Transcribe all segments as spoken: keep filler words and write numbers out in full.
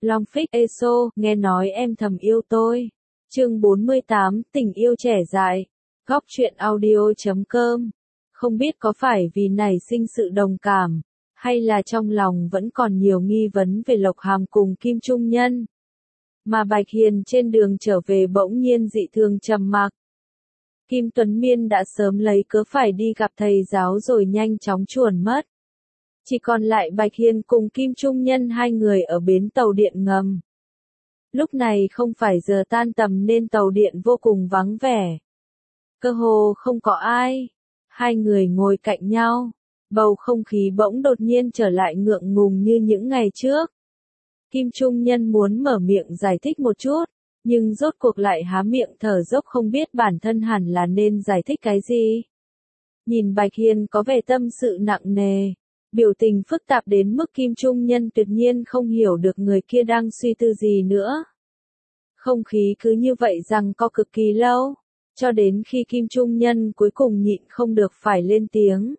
Long Phích Eso, nghe nói em thầm yêu tôi. Chương bốn mươi tám, tình yêu trẻ dại. Góc truyện audio.com. Không biết có phải vì nảy sinh sự đồng cảm, hay là trong lòng vẫn còn nhiều nghi vấn về Lộc Hàm cùng Kim Trung Nhân, mà Bạch Hiền trên đường trở về bỗng nhiên dị thường trầm mặc. Kim Tuấn Miên đã sớm lấy cớ phải đi gặp thầy giáo rồi nhanh chóng chuồn mất. Chỉ còn lại Bạch Hiền cùng Kim Trung Nhân hai người ở bến tàu điện ngầm. Lúc này không phải giờ tan tầm nên tàu điện vô cùng vắng vẻ. Cơ hồ không có ai. Hai người ngồi cạnh nhau. Bầu không khí bỗng đột nhiên trở lại ngượng ngùng như những ngày trước. Kim Trung Nhân muốn mở miệng giải thích một chút, nhưng rốt cuộc lại há miệng thở dốc không biết bản thân hẳn là nên giải thích cái gì. Nhìn Bạch Hiền có vẻ tâm sự nặng nề, biểu tình phức tạp đến mức Kim Trung Nhân tuyệt nhiên không hiểu được người kia đang suy tư gì nữa. Không khí cứ như vậy rằng co cực kỳ lâu, cho đến khi Kim Trung Nhân cuối cùng nhịn không được phải lên tiếng.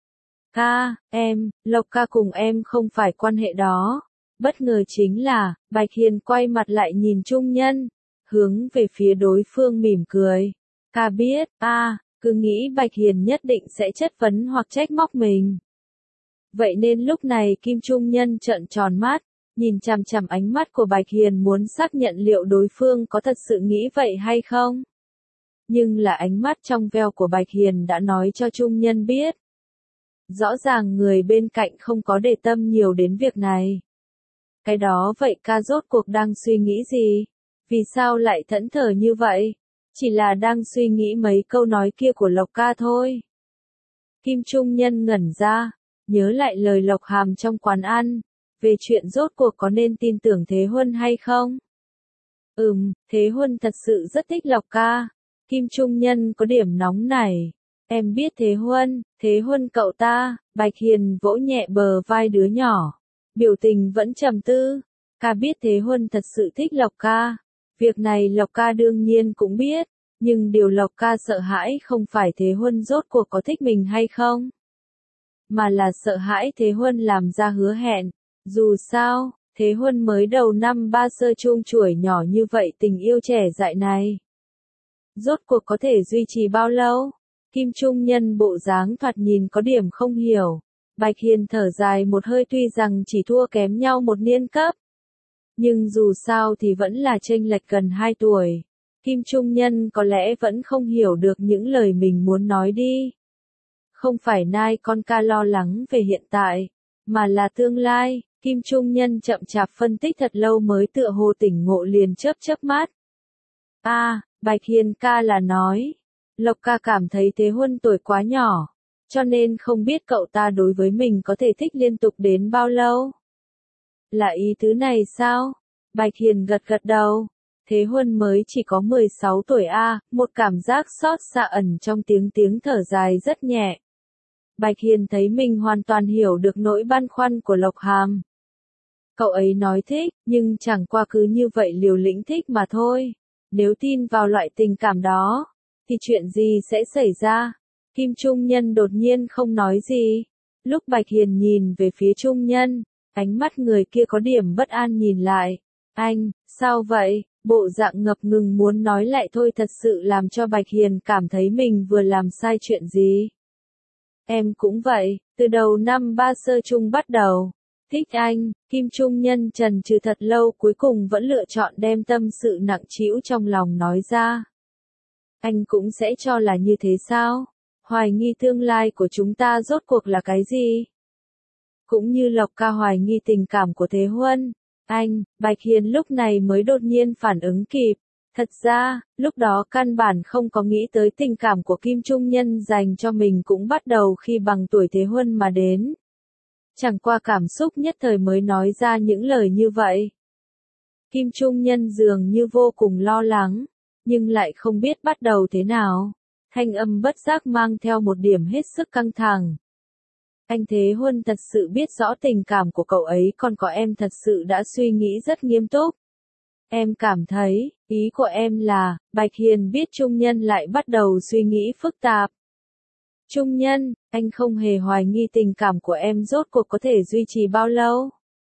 Ca, em, Lộc ca cùng em không phải quan hệ đó. Bất ngờ chính là, Bạch Hiền quay mặt lại nhìn Trung Nhân, hướng về phía đối phương mỉm cười. Ca biết, a, cứ nghĩ Bạch Hiền nhất định sẽ chất vấn hoặc trách móc mình. Vậy nên lúc này Kim Trung Nhân trợn tròn mắt, nhìn chằm chằm ánh mắt của Bạch Hiền muốn xác nhận liệu đối phương có thật sự nghĩ vậy hay không. Nhưng là ánh mắt trong veo của Bạch Hiền đã nói cho Trung Nhân biết. Rõ ràng người bên cạnh không có để tâm nhiều đến việc này. Cái đó vậy ca rốt cuộc đang suy nghĩ gì? Vì sao lại thẫn thờ như vậy? Chỉ là đang suy nghĩ mấy câu nói kia của Lộc ca thôi. Kim Trung Nhân ngẩn ra, nhớ lại lời Lộc Hàm trong quán ăn, về chuyện rốt cuộc có nên tin tưởng Thế Huân hay không? Ừm, Thế Huân thật sự rất thích Lộc ca. Kim Trung Nhân có điểm nóng này. Em biết Thế Huân, Thế Huân cậu ta. Bạch Hiền vỗ nhẹ bờ vai đứa nhỏ. Biểu tình vẫn trầm tư. Ca biết Thế Huân thật sự thích Lộc ca. Việc này Lộc ca đương nhiên cũng biết. Nhưng điều Lộc ca sợ hãi không phải Thế Huân rốt cuộc có thích mình hay không, mà là sợ hãi Thế Huân làm ra hứa hẹn. Dù sao, Thế Huân mới đầu năm ba sơ chuông chuổi nhỏ như vậy tình yêu trẻ dại này. Rốt cuộc có thể duy trì bao lâu? Kim Trung Nhân bộ dáng thoạt nhìn có điểm không hiểu. Bạch Hiền thở dài một hơi tuy rằng chỉ thua kém nhau một niên cấp. Nhưng dù sao thì vẫn là chênh lệch gần hai tuổi. Kim Trung Nhân có lẽ vẫn không hiểu được những lời mình muốn nói đi. Không phải nai con ca lo lắng về hiện tại, mà là tương lai. Kim Trung Nhân chậm chạp phân tích thật lâu mới tựa hồ tỉnh ngộ liền chớp chớp mắt. A, à, Bạch Hiền ca là nói, Lộc ca cảm thấy Thế Huân tuổi quá nhỏ, cho nên không biết cậu ta đối với mình có thể thích liên tục đến bao lâu. Là ý tứ này sao? Bạch Hiền gật gật đầu. Thế Huân mới chỉ có mười sáu tuổi a, à, một cảm giác xót xa ẩn trong tiếng tiếng thở dài rất nhẹ. Bạch Hiền thấy mình hoàn toàn hiểu được nỗi băn khoăn của Lộc Hàm. Cậu ấy nói thích, nhưng chẳng qua cứ như vậy liều lĩnh thích mà thôi. Nếu tin vào loại tình cảm đó, thì chuyện gì sẽ xảy ra? Kim Trung Nhân đột nhiên không nói gì. Lúc Bạch Hiền nhìn về phía Trung Nhân, ánh mắt người kia có điểm bất an nhìn lại. Anh, sao vậy? Bộ dạng ngập ngừng muốn nói lại thôi thật sự làm cho Bạch Hiền cảm thấy mình vừa làm sai chuyện gì. Em cũng vậy, từ đầu năm ba sơ trung bắt đầu. Thích anh, Kim Trung Nhân chần chừ thật lâu cuối cùng vẫn lựa chọn đem tâm sự nặng trĩu trong lòng nói ra. Anh cũng sẽ cho là như thế sao? Hoài nghi tương lai của chúng ta rốt cuộc là cái gì? Cũng như Lộc ca hoài nghi tình cảm của Thế Huân. Anh, Bạch Hiền lúc này mới đột nhiên phản ứng kịp. Thật ra, lúc đó căn bản không có nghĩ tới tình cảm của Kim Trung Nhân dành cho mình cũng bắt đầu khi bằng tuổi Thế Huân mà đến. Chẳng qua cảm xúc nhất thời mới nói ra những lời như vậy. Kim Trung Nhân dường như vô cùng lo lắng, nhưng lại không biết bắt đầu thế nào. Thanh âm bất giác mang theo một điểm hết sức căng thẳng. Anh Thế Huân thật sự biết rõ tình cảm của cậu ấy còn có em thật sự đã suy nghĩ rất nghiêm túc. Em cảm thấy, ý của em là, Bạch Hiền biết Trung Nhân lại bắt đầu suy nghĩ phức tạp. Trung Nhân, anh không hề hoài nghi tình cảm của em rốt cuộc có thể duy trì bao lâu.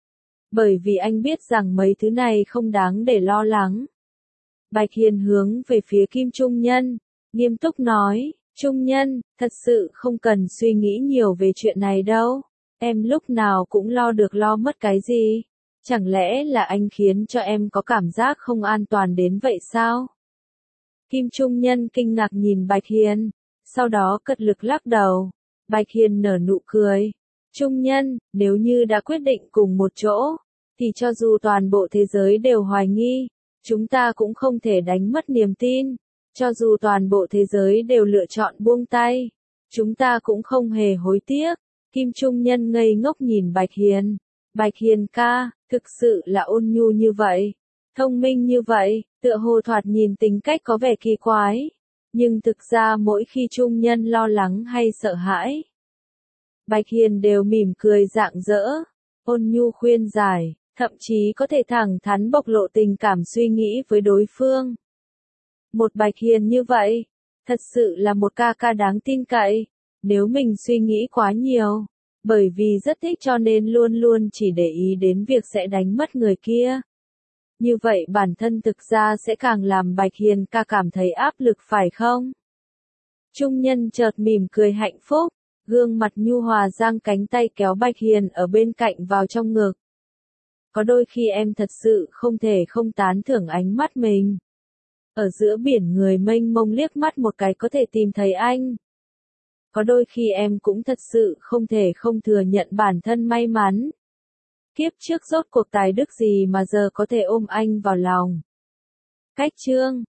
Bởi vì anh biết rằng mấy thứ này không đáng để lo lắng. Bạch Hiền hướng về phía Kim Trung Nhân, nghiêm túc nói, Trung Nhân, thật sự không cần suy nghĩ nhiều về chuyện này đâu. Em lúc nào cũng lo được lo mất cái gì? Chẳng lẽ là anh khiến cho em có cảm giác không an toàn đến vậy sao? Kim Trung Nhân kinh ngạc nhìn Bạch Hiền, sau đó cật lực lắc đầu. Bạch Hiền nở nụ cười. Trung Nhân, nếu như đã quyết định cùng một chỗ, thì cho dù toàn bộ thế giới đều hoài nghi, chúng ta cũng không thể đánh mất niềm tin. Cho dù toàn bộ thế giới đều lựa chọn buông tay, chúng ta cũng không hề hối tiếc. Kim Trung Nhân ngây ngốc nhìn Bạch Hiền. Bạch Hiền ca, thực sự là ôn nhu như vậy, thông minh như vậy, tựa hồ thoạt nhìn tính cách có vẻ kỳ quái. Nhưng thực ra mỗi khi Trung Nhân lo lắng hay sợ hãi, Bạch Hiền đều mỉm cười rạng rỡ, ôn nhu khuyên giải, thậm chí có thể thẳng thắn bộc lộ tình cảm suy nghĩ với đối phương. Một Bạch Hiền như vậy, thật sự là một ca ca đáng tin cậy. Nếu mình suy nghĩ quá nhiều, bởi vì rất thích cho nên luôn luôn chỉ để ý đến việc sẽ đánh mất người kia. Như vậy bản thân thực ra sẽ càng làm Bạch Hiền ca cảm thấy áp lực phải không? Trung Nhân chợt mỉm cười hạnh phúc, gương mặt nhu hòa giang cánh tay kéo Bạch Hiền ở bên cạnh vào trong ngực. Có đôi khi em thật sự không thể không tán thưởng ánh mắt mình. Ở giữa biển người mênh mông liếc mắt một cái có thể tìm thấy anh. Có đôi khi em cũng thật sự không thể không thừa nhận bản thân may mắn. Kiếp trước rốt cuộc tài đức gì mà giờ có thể ôm anh vào lòng. Cách chương